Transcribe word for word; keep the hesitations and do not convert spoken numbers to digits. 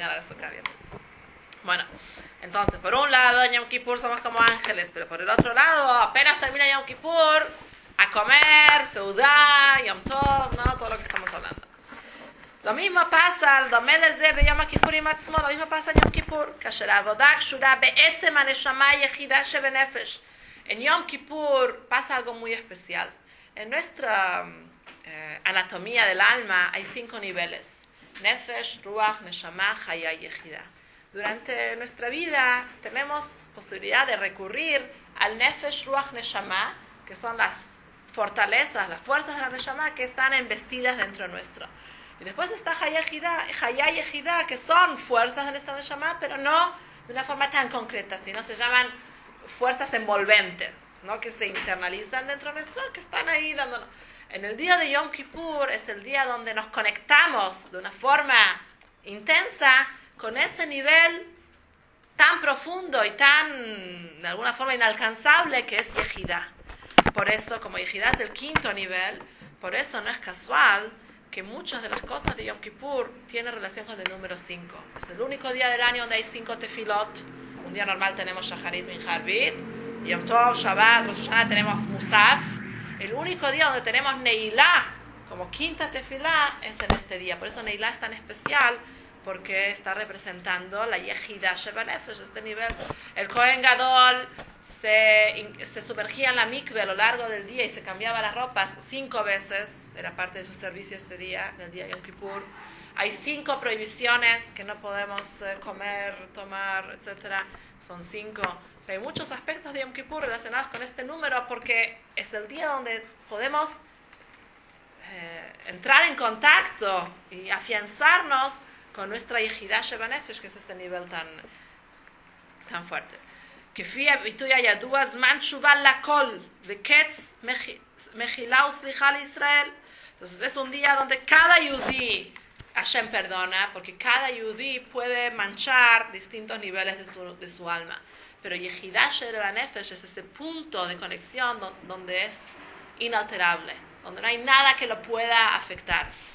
a la Sukkah bien. Bueno, entonces, por un lado, en Yom Kippur somos como ángeles, pero por el otro lado, apenas termina Yom Kippur, a comer, seudá, Yom Tov, ¿no? Todo lo que estamos hablando. Lo mismo pasa, lo mismo pasa en Yom Kippur, en Yom Kippur pasa algo muy especial. En nuestra eh, anatomía del alma hay cinco niveles: Nefesh, Ruach, Neshama, Haya y Yehida. Durante nuestra vida tenemos posibilidad de recurrir al Nefesh, Ruach, Neshama, que son las fortalezas, las fuerzas de la Neshama que están embestidas dentro nuestro. Y después está Haya y Yehida, que son fuerzas de nuestra Neshama, pero no de una forma tan concreta, sino se llaman fuerzas envolventes, ¿no? Que se internalizan dentro nuestro, que están ahí dándonos. En el día de Yom Kippur es el día donde nos conectamos de una forma intensa con ese nivel tan profundo y tan, de alguna forma, inalcanzable que es Yehida. Por eso, como Yehida es el quinto nivel, por eso no es casual que muchas de las cosas de Yom Kippur tienen relación con el número cinco. Es el único día del año donde hay cinco tefilot. Un día normal tenemos Shacharit, Mincha, Arbit, Yom Tov, Shabbat, Rosh Hashanah tenemos Musaf. El único día donde tenemos Neilá como quinta tefilá es en este día. Por eso Neilá es tan especial, porque está representando la Yehida Sheba Nefesh, este nivel. El Kohen Gadol se, se sumergía en la mikve a lo largo del día y se cambiaba las ropas cinco veces. Era parte de su servicio este día, en el día de Yom Kippur. Hay cinco prohibiciones que no podemos eh, comer, tomar, etcétera. Son cinco. O sea, hay muchos aspectos de Yom Kippur relacionados con este número, porque es el día donde podemos eh, entrar en contacto y afianzarnos con nuestra Yehida Sheba Nefesh, que es este nivel tan, tan fuerte. כפי הביטוי הידוע, זמן תשובה לכל, וקץ מחילה וסליחה לישראל. Entonces es un día donde cada yudí Hashem perdona, porque cada yudí puede manchar distintos niveles de su, de su alma. Pero Yehida Sheba Nefesh es ese punto de conexión donde es inalterable, donde no hay nada que lo pueda afectar.